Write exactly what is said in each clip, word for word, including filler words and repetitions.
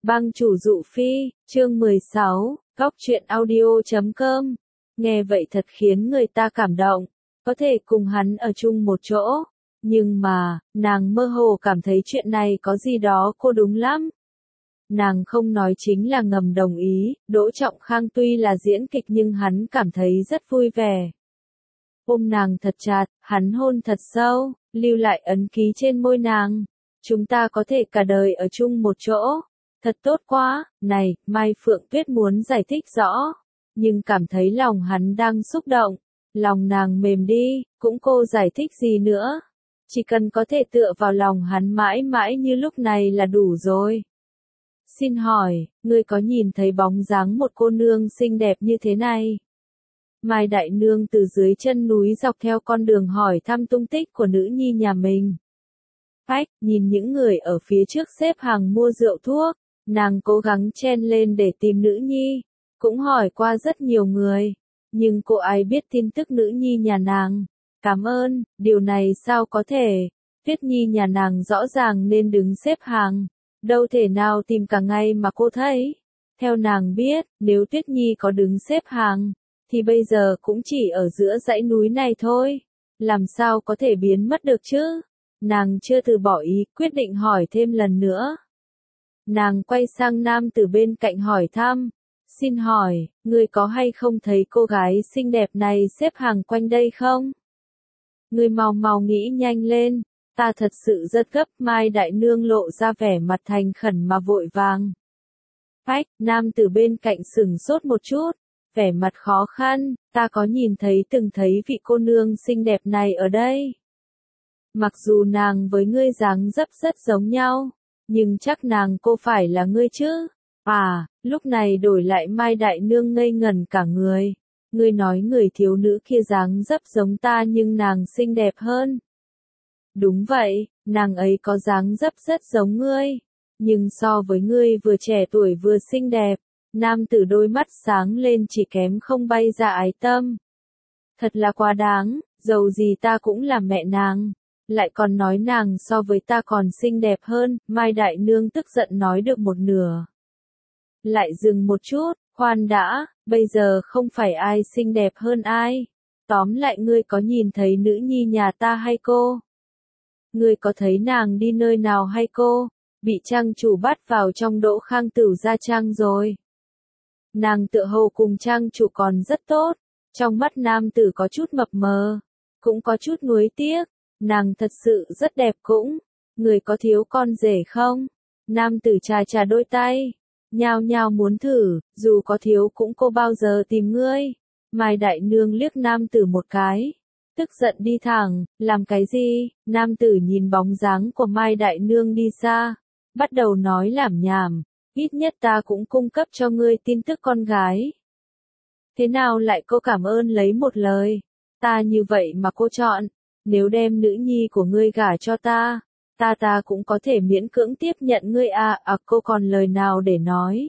Bang chủ dụ phi, chương mười sáu, góc truyện audio chấm com. Nghe vậy thật khiến người ta cảm động, có thể cùng hắn ở chung một chỗ. Nhưng mà, nàng mơ hồ cảm thấy chuyện này có gì đó cô đúng lắm. Nàng không nói chính là ngầm đồng ý, Đỗ Trọng Khang tuy là diễn kịch nhưng hắn cảm thấy rất vui vẻ. Ôm nàng thật chặt, hắn hôn thật sâu, lưu lại ấn ký trên môi nàng. Chúng ta có thể cả đời ở chung một chỗ. Thật tốt quá, này, Mai Phượng Tuyết muốn giải thích rõ, nhưng cảm thấy lòng hắn đang xúc động, lòng nàng mềm đi, cũng cô giải thích gì nữa. Chỉ cần có thể tựa vào lòng hắn mãi mãi như lúc này là đủ rồi. Xin hỏi, ngươi có nhìn thấy bóng dáng một cô nương xinh đẹp như thế này? Mai Đại Nương từ dưới chân núi dọc theo con đường hỏi thăm tung tích của nữ nhi nhà mình. Phách, nhìn những người ở phía trước xếp hàng mua rượu thuốc. Nàng cố gắng chen lên để tìm nữ nhi, cũng hỏi qua rất nhiều người, nhưng cô ấy biết tin tức nữ nhi nhà nàng. Cảm ơn, điều này sao có thể, Tuyết Nhi nhà nàng rõ ràng nên đứng xếp hàng, đâu thể nào tìm cả ngày mà cô thấy. Theo nàng biết, nếu Tuyết Nhi có đứng xếp hàng, thì bây giờ cũng chỉ ở giữa dãy núi này thôi, làm sao có thể biến mất được chứ? Nàng chưa từ bỏ ý, quyết định hỏi thêm lần nữa. Nàng quay sang nam tử bên cạnh hỏi thăm, xin hỏi, ngươi có hay không thấy cô gái xinh đẹp này xếp hàng quanh đây không? Ngươi mau mau nghĩ nhanh lên, ta thật sự rất gấp. Mai Đại Nương lộ ra vẻ mặt thành khẩn mà vội vàng. Phách, nam tử bên cạnh sửng sốt một chút, vẻ mặt khó khăn, ta có nhìn thấy từng thấy vị cô nương xinh đẹp này ở đây. Mặc dù nàng với ngươi dáng dấp rất giống nhau. Nhưng chắc nàng cô phải là ngươi chứ? À, lúc này đổi lại Mai Đại Nương ngây ngẩn cả người. Ngươi nói người thiếu nữ kia dáng dấp giống ta nhưng nàng xinh đẹp hơn. Đúng vậy, nàng ấy có dáng dấp rất giống ngươi. Nhưng so với ngươi vừa trẻ tuổi vừa xinh đẹp, nam tử đôi mắt sáng lên chỉ kém không bay ra ái tâm. Thật là quá đáng, dầu gì ta cũng là mẹ nàng. Lại còn nói nàng so với ta còn xinh đẹp hơn, Mai Đại Nương tức giận nói được một nửa. Lại dừng một chút, khoan đã, bây giờ không phải ai xinh đẹp hơn ai. Tóm lại ngươi có nhìn thấy nữ nhi nhà ta hay cô? Ngươi có thấy nàng đi nơi nào hay cô? Bị trang chủ bắt vào trong Đỗ Khang Tửu gia trang rồi. Nàng tựa hồ cùng trang chủ còn rất tốt, trong mắt nam tử có chút mập mờ, cũng có chút nuối tiếc. Nàng thật sự rất đẹp cũng. Người có thiếu con rể không? Nam tử chà chà đôi tay. Nhao nhao muốn thử, dù có thiếu cũng cô bao giờ tìm ngươi. Mai Đại Nương liếc nam tử một cái. Tức giận đi thẳng, làm cái gì? Nam tử nhìn bóng dáng của Mai Đại Nương đi xa. Bắt đầu nói lảm nhảm. Ít nhất ta cũng cung cấp cho ngươi tin tức con gái. Thế nào lại cô cảm ơn lấy một lời? Ta như vậy mà cô chọn. Nếu đem nữ nhi của ngươi gả cho ta, ta ta cũng có thể miễn cưỡng tiếp nhận ngươi à, à cô còn lời nào để nói.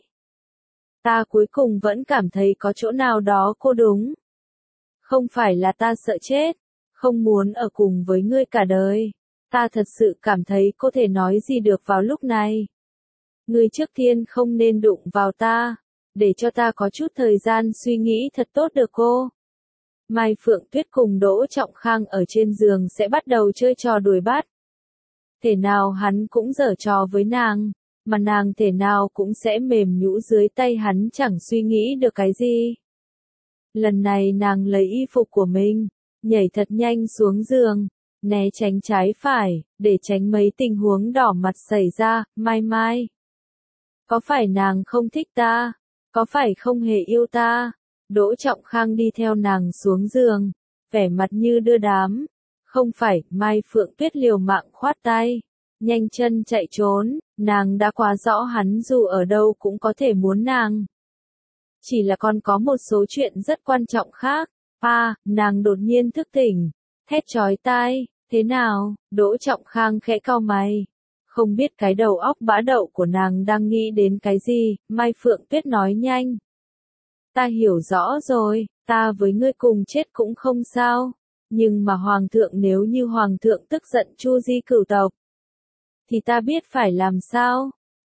Ta cuối cùng vẫn cảm thấy có chỗ nào đó cô đúng. Không phải là ta sợ chết, không muốn ở cùng với ngươi cả đời. Ta thật sự cảm thấy cô thể nói gì được vào lúc này. Ngươi trước tiên không nên đụng vào ta, để cho ta có chút thời gian suy nghĩ thật tốt được cô. Mai Phượng Tuyết cùng Đỗ Trọng Khang ở trên giường sẽ bắt đầu chơi trò đuổi bắt. Thể nào hắn cũng giở trò với nàng, mà nàng thể nào cũng sẽ mềm nhũn dưới tay hắn chẳng suy nghĩ được cái gì. Lần này nàng lấy y phục của mình, nhảy thật nhanh xuống giường, né tránh trái phải, để tránh mấy tình huống đỏ mặt xảy ra. Mai Mai, có phải nàng không thích ta? Có phải không hề yêu ta? Đỗ Trọng Khang đi theo nàng xuống giường, vẻ mặt như đưa đám. Không phải, Mai Phượng Tuyết liều mạng khoát tay, nhanh chân chạy trốn, nàng đã quá rõ hắn dù ở đâu cũng có thể muốn nàng. Chỉ là còn có một số chuyện rất quan trọng khác. À, nàng đột nhiên thức tỉnh, thét chói tai, thế nào? Đỗ Trọng Khang khẽ cau mày. Không biết cái đầu óc bã đậu của nàng đang nghĩ đến cái gì, Mai Phượng Tuyết nói nhanh. Ta hiểu rõ rồi, ta với ngươi cùng chết cũng không sao. Nhưng mà Hoàng thượng nếu như Hoàng thượng tức giận Chu Di cửu tộc, thì ta biết phải làm sao.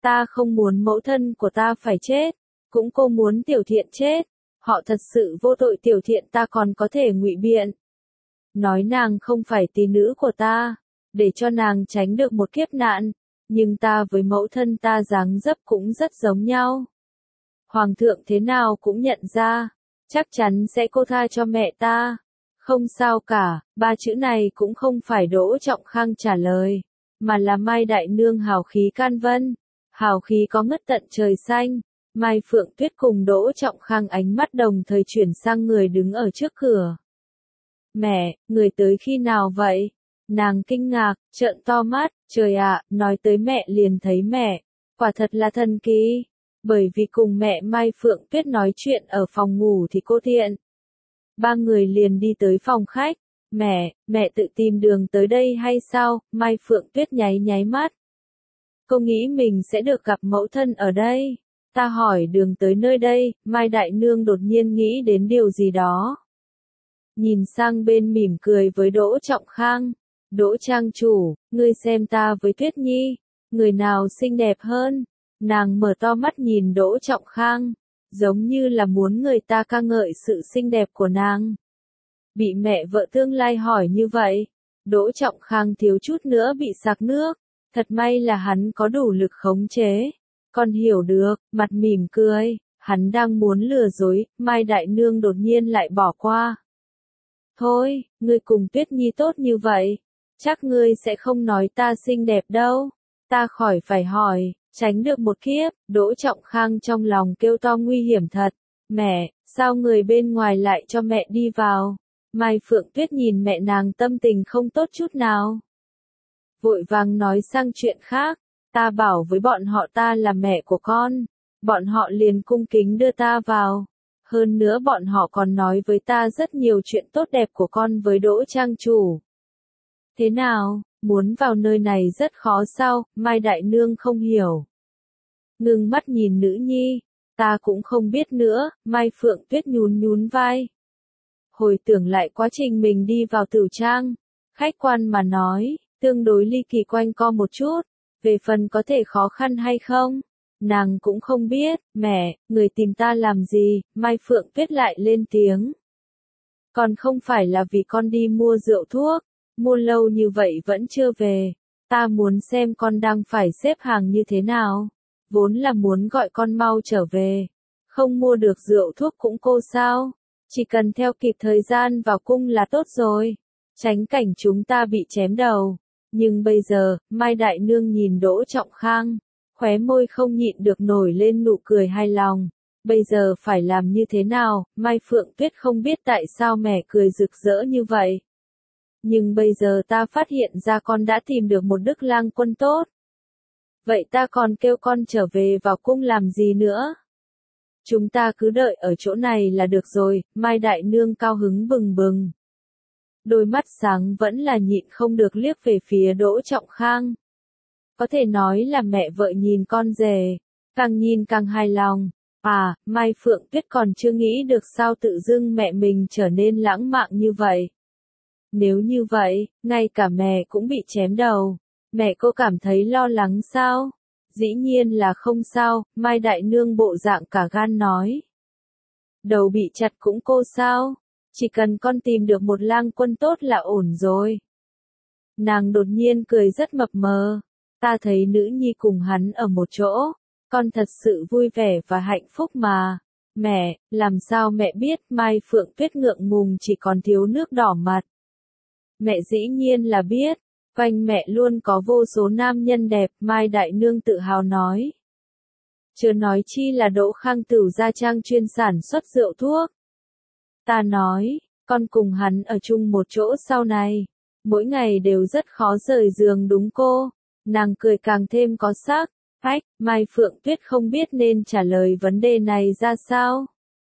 Ta không muốn mẫu thân của ta phải chết, cũng cô muốn Tiểu Thiện chết. Họ thật sự vô tội, Tiểu Thiện ta còn có thể ngụy biện. Nói nàng không phải tỷ nữ của ta, để cho nàng tránh được một kiếp nạn, nhưng ta với mẫu thân ta dáng dấp cũng rất giống nhau. Hoàng thượng thế nào cũng nhận ra, chắc chắn sẽ cô tha cho mẹ ta. Không sao cả, ba chữ này cũng không phải Đỗ Trọng Khang trả lời, mà là Mai Đại Nương hào khí can vân, hào khí có ngất tận trời xanh. Mai Phượng Tuyết cùng Đỗ Trọng Khang ánh mắt đồng thời chuyển sang người đứng ở trước cửa. Mẹ, người tới khi nào vậy? Nàng kinh ngạc, trợn to mắt, trời ạ, nói tới mẹ liền thấy mẹ, quả thật là thần kỳ. Bởi vì cùng mẹ Mai Phượng Tuyết nói chuyện ở phòng ngủ thì cô Thiện. Ba người liền đi tới phòng khách. Mẹ, mẹ tự tìm đường tới đây hay sao? Mai Phượng Tuyết nháy nháy mắt. Cô nghĩ mình sẽ được gặp mẫu thân ở đây. Ta hỏi đường tới nơi đây, Mai Đại Nương đột nhiên nghĩ đến điều gì đó. Nhìn sang bên mỉm cười với Đỗ Trọng Khang. Đỗ trang chủ, ngươi xem ta với Tuyết Nhi, người nào xinh đẹp hơn? Nàng mở to mắt nhìn Đỗ Trọng Khang, giống như là muốn người ta ca ngợi sự xinh đẹp của nàng. Bị mẹ vợ tương lai hỏi như vậy, Đỗ Trọng Khang thiếu chút nữa bị sặc nước, thật may là hắn có đủ lực khống chế. Con hiểu được, mặt mỉm cười, hắn đang muốn lừa dối, Mai Đại Nương đột nhiên lại bỏ qua. Thôi, ngươi cùng Tuyết Nhi tốt như vậy, chắc ngươi sẽ không nói ta xinh đẹp đâu, ta khỏi phải hỏi. Tránh được một kiếp, Đỗ Trọng Khang trong lòng kêu to nguy hiểm thật. Mẹ, sao người bên ngoài lại cho mẹ đi vào? Mai Phượng Tuyết nhìn mẹ nàng tâm tình không tốt chút nào. Vội vàng nói sang chuyện khác, ta bảo với bọn họ ta là mẹ của con. Bọn họ liền cung kính đưa ta vào. Hơn nữa bọn họ còn nói với ta rất nhiều chuyện tốt đẹp của con với Đỗ trang chủ. Thế nào? Muốn vào nơi này rất khó sao? Mai Đại Nương không hiểu. Ngưng mắt nhìn nữ nhi, ta cũng không biết nữa, Mai Phượng Tuyết nhún nhún vai. Hồi tưởng lại quá trình mình đi vào tử trang, khách quan mà nói, tương đối ly kỳ quanh co một chút, về phần có thể khó khăn hay không, nàng cũng không biết. Mẹ, người tìm ta làm gì? Mai Phượng Tuyết lại lên tiếng. Còn không phải là vì con đi mua rượu thuốc, mua lâu như vậy vẫn chưa về, ta muốn xem con đang phải xếp hàng như thế nào, vốn là muốn gọi con mau trở về, không mua được rượu thuốc cũng cô sao, chỉ cần theo kịp thời gian vào cung là tốt rồi, tránh cảnh chúng ta bị chém đầu. Nhưng bây giờ, Mai Đại Nương nhìn Đỗ Trọng Khang, khóe môi không nhịn được nổi lên nụ cười hài lòng. Bây giờ phải làm như thế nào? Mai Phượng Tuyết không biết tại sao mẹ cười rực rỡ như vậy. Nhưng bây giờ ta phát hiện ra con đã tìm được một đức lang quân tốt. Vậy ta còn kêu con trở về vào cung làm gì nữa? Chúng ta cứ đợi ở chỗ này là được rồi. Mai Đại Nương cao hứng bừng bừng. Đôi mắt sáng vẫn là nhịn không được liếc về phía Đỗ Trọng Khang. Có thể nói là mẹ vợ nhìn con rể, càng nhìn càng hài lòng. À, Mai Phượng Tuyết còn chưa nghĩ được sao tự dưng mẹ mình trở nên lãng mạn như vậy. Nếu như vậy, ngay cả mẹ cũng bị chém đầu. Mẹ cô cảm thấy lo lắng sao? Dĩ nhiên là không sao, Mai Đại Nương bộ dạng cả gan nói. Đầu bị chặt cũng cô sao? Chỉ cần con tìm được một lang quân tốt là ổn rồi. Nàng đột nhiên cười rất mập mờ. Ta thấy nữ nhi cùng hắn ở một chỗ. Con thật sự vui vẻ và hạnh phúc mà. Mẹ, làm sao mẹ biết? Mai Phượng Tuyết ngượng ngùng chỉ còn thiếu nước đỏ mặt. Mẹ dĩ nhiên là biết. Quanh mẹ luôn có vô số nam nhân đẹp, Mai Đại Nương tự hào nói. Chưa nói chi là Đỗ Khang Tửu gia trang chuyên sản xuất rượu thuốc. Ta nói, con cùng hắn ở chung một chỗ sau này. Mỗi ngày đều rất khó rời giường đúng cô. Nàng cười càng thêm có sắc. Ách, Mai Phượng Tuyết không biết nên trả lời vấn đề này ra sao.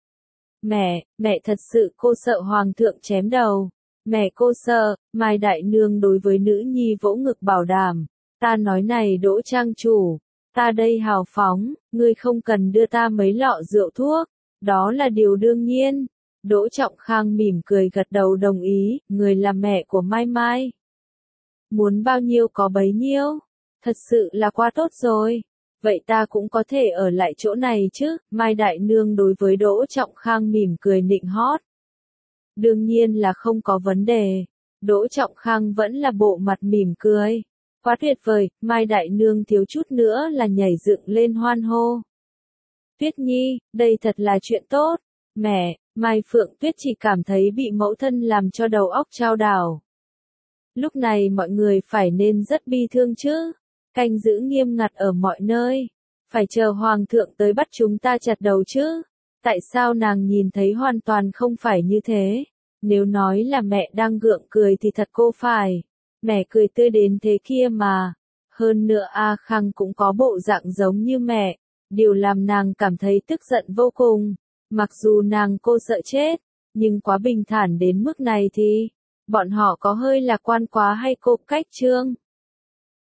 Mẹ, mẹ thật sự cô sợ Hoàng thượng chém đầu. Mẹ cô sợ, Mai Đại Nương đối với nữ nhi vỗ ngực bảo đảm. Ta nói này Đỗ trang chủ, ta đây hào phóng, ngươi không cần đưa ta mấy lọ rượu thuốc, đó là điều đương nhiên. Đỗ Trọng Khang mỉm cười gật đầu đồng ý, người là mẹ của Mai Mai. Muốn bao nhiêu có bấy nhiêu, thật sự là quá tốt rồi. vậy ta cũng có thể ở lại chỗ này chứ, Mai Đại Nương đối với Đỗ Trọng Khang mỉm cười nịnh hót. Đương nhiên là không có vấn đề, Đỗ Trọng Khang vẫn là bộ mặt mỉm cười. Quá tuyệt vời, Mai Đại Nương thiếu chút nữa là nhảy dựng lên hoan hô. Tuyết Nhi, đây thật là chuyện tốt. Mẹ, Mai Phượng Tuyết chỉ cảm thấy bị mẫu thân làm cho đầu óc chao đảo. Lúc này mọi người phải nên rất bi thương chứ. Canh giữ nghiêm ngặt ở mọi nơi. Phải chờ Hoàng thượng tới bắt chúng ta chặt đầu chứ. Tại sao nàng nhìn thấy hoàn toàn không phải như thế? Nếu nói là mẹ đang gượng cười thì thật cô phải. Mẹ cười tươi đến thế kia mà. Hơn nữa A Khang cũng có bộ dạng giống như mẹ. Điều làm nàng cảm thấy tức giận vô cùng. Mặc dù nàng cô sợ chết, nhưng quá bình thản đến mức này thì, bọn họ có hơi lạc quan quá hay cô cách Trương?